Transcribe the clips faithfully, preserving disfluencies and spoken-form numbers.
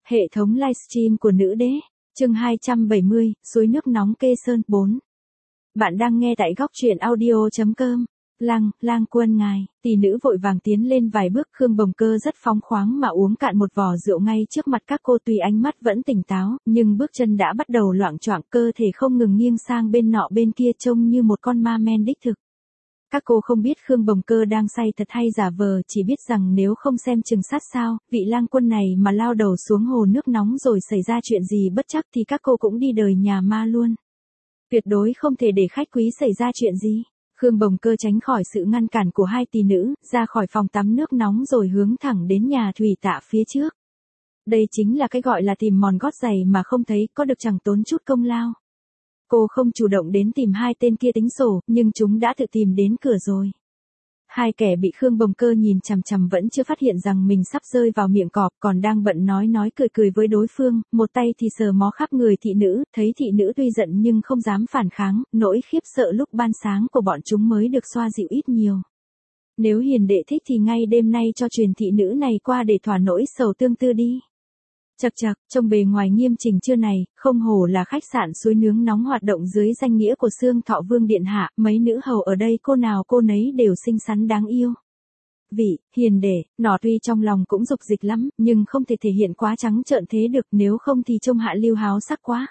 Hệ thống livestream của nữ đế, chương hai trăm bảy mươi, suối nước nóng Kê Sơn, bốn. Bạn đang nghe tại góc truyện audio.com. Lang, lang quân ngài, tỷ nữ vội vàng tiến lên vài bước. Khương Bồng Cơ rất phóng khoáng mà uống cạn một vò rượu ngay trước mặt các cô, tuy ánh mắt vẫn tỉnh táo, nhưng bước chân đã bắt đầu loạng choạng, cơ thể không ngừng nghiêng sang bên nọ bên kia, trông như một con ma men đích thực. Các cô không biết Khương Bồng Cơ đang say thật hay giả vờ, chỉ biết rằng nếu không xem chừng sát sao, vị lang quân này mà lao đầu xuống hồ nước nóng rồi xảy ra chuyện gì bất chắc thì các cô cũng đi đời nhà ma luôn. Tuyệt đối không thể để khách quý xảy ra chuyện gì. Khương Bồng Cơ tránh khỏi sự ngăn cản của hai tỷ nữ, ra khỏi phòng tắm nước nóng rồi hướng thẳng đến nhà thủy tạ phía trước. Đây chính là cái gọi là tìm mòn gót giày mà không thấy, có được chẳng tốn chút công lao. Cô không chủ động đến tìm hai tên kia tính sổ, nhưng chúng đã tự tìm đến cửa rồi. Hai kẻ bị Khương Bồng Cơ nhìn chằm chằm vẫn chưa phát hiện rằng mình sắp rơi vào miệng cọp, còn đang bận nói nói cười cười với đối phương, một tay thì sờ mó khắp người thị nữ, thấy thị nữ tuy giận nhưng không dám phản kháng, nỗi khiếp sợ lúc ban sáng của bọn chúng mới được xoa dịu ít nhiều. Nếu hiền đệ thích thì ngay đêm nay cho truyền thị nữ này qua để thỏa nỗi sầu tương tư đi. Chậc chậc, trông bề ngoài nghiêm chỉnh chưa này, không hổ là khách sạn suối nướng nóng hoạt động dưới danh nghĩa của Xương Thọ Vương điện hạ, mấy nữ hầu ở đây cô nào cô nấy đều xinh xắn đáng yêu. Vị, hiền đệ, nọ tuy trong lòng cũng dục dịch lắm, nhưng không thể thể hiện quá trắng trợn thế được, nếu không thì trông hạ lưu háo sắc quá.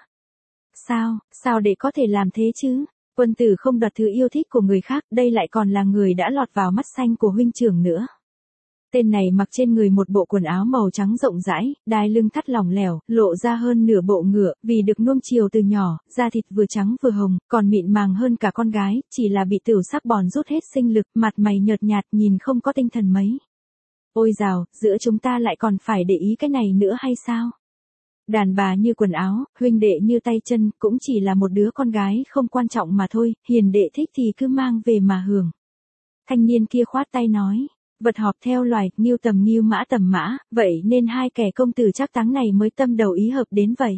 Sao, sao để có thể làm thế chứ? Quân tử không đoạt thứ yêu thích của người khác, đây lại còn là người đã lọt vào mắt xanh của huynh trưởng nữa. Tên này mặc trên người một bộ quần áo màu trắng rộng rãi, đai lưng thắt lỏng lẻo, lộ ra hơn nửa bộ ngựa, vì được nuông chiều từ nhỏ, da thịt vừa trắng vừa hồng, còn mịn màng hơn cả con gái, chỉ là bị tửu sắc bòn rút hết sinh lực, mặt mày nhợt nhạt nhìn không có tinh thần mấy. Ôi dào, giữa chúng ta lại còn phải để ý cái này nữa hay sao? Đàn bà như quần áo, huynh đệ như tay chân, cũng chỉ là một đứa con gái không quan trọng mà thôi, hiền đệ thích thì cứ mang về mà hưởng. Thanh niên kia khoát tay nói. Vật họp theo loài, nghiêu tầm nghiêu mã tầm mã, vậy nên hai kẻ công tử trác táng này mới tâm đầu ý hợp đến vậy.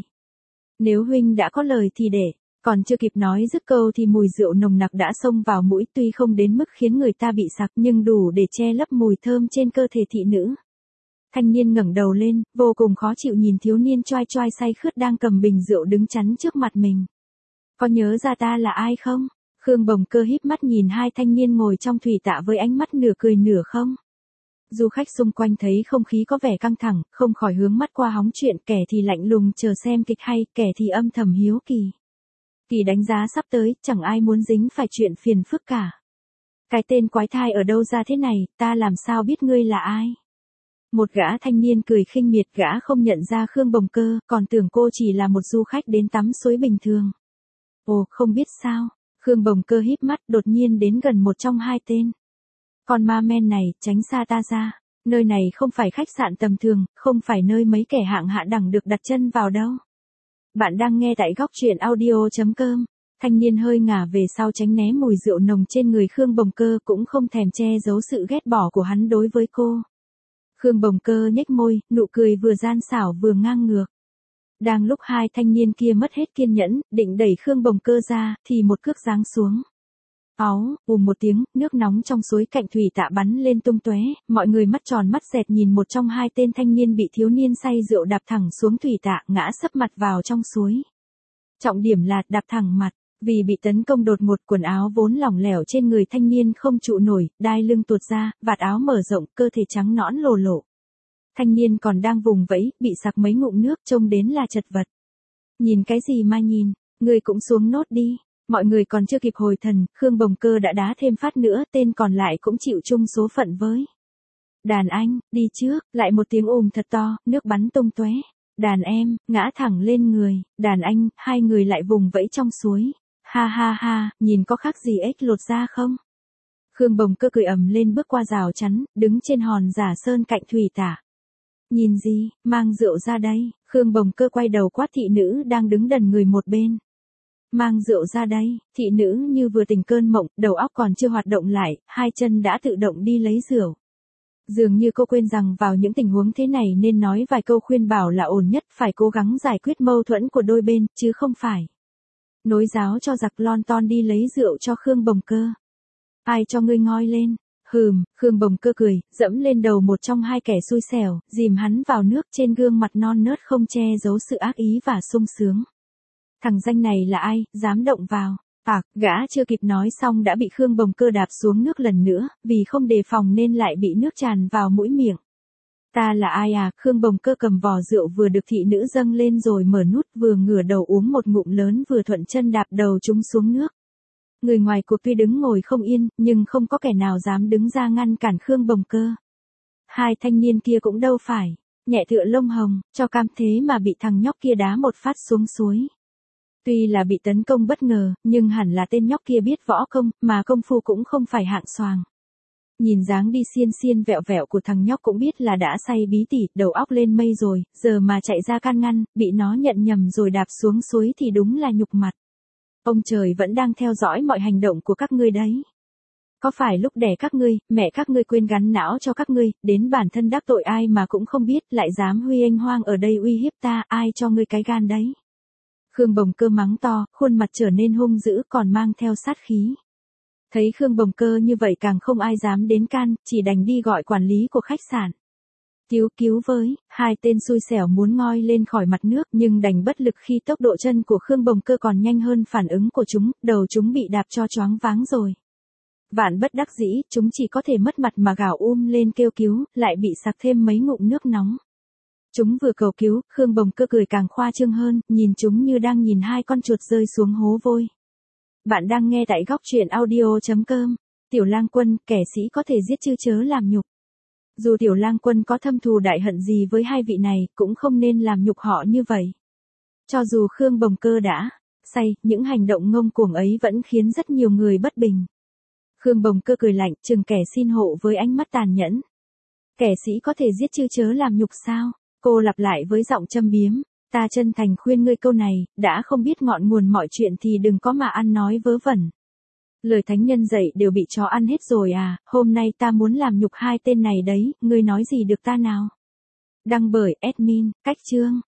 Nếu huynh đã có lời thì để, còn chưa kịp nói dứt câu thì mùi rượu nồng nặc đã xông vào mũi, tuy không đến mức khiến người ta bị sặc nhưng đủ để che lấp mùi thơm trên cơ thể thị nữ. Thanh niên ngẩng đầu lên, vô cùng khó chịu nhìn thiếu niên choai choai say khướt đang cầm bình rượu đứng chắn trước mặt mình. Có nhớ ra ta là ai không? Khương Bồng Cơ híp mắt nhìn hai thanh niên ngồi trong thủy tạ với ánh mắt nửa cười nửa không. Du khách xung quanh thấy không khí có vẻ căng thẳng, không khỏi hướng mắt qua hóng chuyện, kẻ thì lạnh lùng chờ xem kịch hay, kẻ thì âm thầm hiếu kỳ. Kỳ đánh giá sắp tới, chẳng ai muốn dính phải chuyện phiền phức cả. Cái tên quái thai ở đâu ra thế này, ta làm sao biết ngươi là ai? Một gã thanh niên cười khinh miệt, gã không nhận ra Khương Bồng Cơ, còn tưởng cô chỉ là một du khách đến tắm suối bình thường. Ồ, không biết sao? Khương Bồng Cơ híp mắt, đột nhiên đến gần một trong hai tên. Con ma men này, tránh xa ta ra. Nơi này không phải khách sạn tầm thường, không phải nơi mấy kẻ hạng hạ đẳng được đặt chân vào đâu. Bạn đang nghe tại góc truyện audio.com. Thanh niên hơi ngả về sau tránh né mùi rượu nồng trên người Khương Bồng Cơ, cũng không thèm che giấu sự ghét bỏ của hắn đối với cô. Khương Bồng Cơ nhếch môi, nụ cười vừa gian xảo vừa ngang ngược. Đang lúc hai thanh niên kia mất hết kiên nhẫn, định đẩy Khương Bồng Cơ ra, thì một cước giáng xuống. Áu, ùm một tiếng, nước nóng trong suối cạnh thủy tạ bắn lên tung tóe, mọi người mắt tròn mắt dẹt nhìn một trong hai tên thanh niên bị thiếu niên say rượu đạp thẳng xuống thủy tạ, ngã sấp mặt vào trong suối. Trọng điểm là đạp thẳng mặt, vì bị tấn công đột ngột, quần áo vốn lỏng lẻo trên người thanh niên không trụ nổi, đai lưng tuột ra, vạt áo mở rộng, cơ thể trắng nõn lồ lộ. Thanh niên còn đang vùng vẫy, bị sặc mấy ngụm nước, trông đến là chật vật. Nhìn cái gì mà nhìn, người cũng xuống nốt đi. Mọi người còn chưa kịp hồi thần, Khương Bồng Cơ đã đá thêm phát nữa, tên còn lại cũng chịu chung số phận với. Đàn anh, đi trước, lại một tiếng ùm thật to, nước bắn tung tóe. Đàn em, ngã thẳng lên người, đàn anh, hai người lại vùng vẫy trong suối. Ha ha ha, nhìn có khác gì ếch lột da không? Khương Bồng Cơ cười ầm lên bước qua rào chắn, đứng trên hòn giả sơn cạnh thủy tạ. Nhìn gì, mang rượu ra đây. Khương Bồng Cơ quay đầu quát thị nữ đang đứng đần người một bên. Mang rượu ra đây. Thị nữ như vừa tỉnh cơn mộng, đầu óc còn chưa hoạt động lại, hai chân đã tự động đi lấy rượu. Dường như cô quên rằng vào những tình huống thế này nên nói vài câu khuyên bảo là ổn nhất, phải cố gắng giải quyết mâu thuẫn của đôi bên, chứ không phải nối giáo cho giặc lon ton đi lấy rượu cho Khương Bồng Cơ. Ai cho ngươi ngoi lên? Hừm, Khương Bồng Cơ cười, dẫm lên đầu một trong hai kẻ xui xẻo, dìm hắn vào nước, trên gương mặt non nớt không che giấu sự ác ý và sung sướng. Thằng danh này là ai, dám động vào. Ạc, gã chưa kịp nói xong đã bị Khương Bồng Cơ đạp xuống nước lần nữa, vì không đề phòng nên lại bị nước tràn vào mũi miệng. Ta là ai à, Khương Bồng Cơ cầm vò rượu vừa được thị nữ dâng lên rồi mở nút, vừa ngửa đầu uống một ngụm lớn vừa thuận chân đạp đầu chúng xuống nước. Người ngoài cuộc tuy đứng ngồi không yên, nhưng không có kẻ nào dám đứng ra ngăn cản Khương Bồng Cơ. Hai thanh niên kia cũng đâu phải nhẹ tựa lông hồng, cho cam thế mà bị thằng nhóc kia đá một phát xuống suối. Tuy là bị tấn công bất ngờ, nhưng hẳn là tên nhóc kia biết võ công, mà công phu cũng không phải hạng xoàng. Nhìn dáng đi xiên xiên vẹo vẹo của thằng nhóc cũng biết là đã say bí tỉ, đầu óc lên mây rồi, giờ mà chạy ra can ngăn, bị nó nhận nhầm rồi đạp xuống suối thì đúng là nhục mặt. Ông trời vẫn đang theo dõi mọi hành động của các ngươi đấy. Có phải lúc đẻ các ngươi, mẹ các ngươi quên gắn não cho các ngươi, đến bản thân đắc tội ai mà cũng không biết, lại dám huy anh hoang ở đây uy hiếp ta, ai cho ngươi cái gan đấy? Khương Bồng Cơ mắng to, khuôn mặt trở nên hung dữ còn mang theo sát khí. Thấy Khương Bồng Cơ như vậy càng không ai dám đến can, chỉ đành đi gọi quản lý của khách sạn. Cứu cứu với, hai tên xui xẻo muốn ngoi lên khỏi mặt nước nhưng đành bất lực khi tốc độ chân của Khương Bồng Cơ còn nhanh hơn phản ứng của chúng, đầu chúng bị đạp cho choáng váng rồi. Vạn bất đắc dĩ, chúng chỉ có thể mất mặt mà gào um lên kêu cứu, lại bị sặc thêm mấy ngụm nước nóng. Chúng vừa cầu cứu, Khương Bồng Cơ cười càng khoa trương hơn, nhìn chúng như đang nhìn hai con chuột rơi xuống hố vôi. Bạn đang nghe tại góc truyện audio chấm com. Tiểu Lang Quân, kẻ sĩ có thể giết chứ chớ làm nhục. Dù Tiểu Lang Quân có thâm thù đại hận gì với hai vị này, cũng không nên làm nhục họ như vậy. Cho dù Khương Bồng Cơ đã say, những hành động ngông cuồng ấy vẫn khiến rất nhiều người bất bình. Khương Bồng Cơ cười lạnh, trừng kẻ xin hộ với ánh mắt tàn nhẫn. Kẻ sĩ có thể giết chứ chớ làm nhục sao? Cô lặp lại với giọng châm biếm. Ta chân thành khuyên ngươi câu này, đã không biết ngọn nguồn mọi chuyện thì đừng có mà ăn nói vớ vẩn. Lời thánh nhân dạy đều bị chó ăn hết rồi à, hôm nay ta muốn làm nhục hai tên này đấy, ngươi nói gì được ta nào? Đăng bởi admin, cách chương.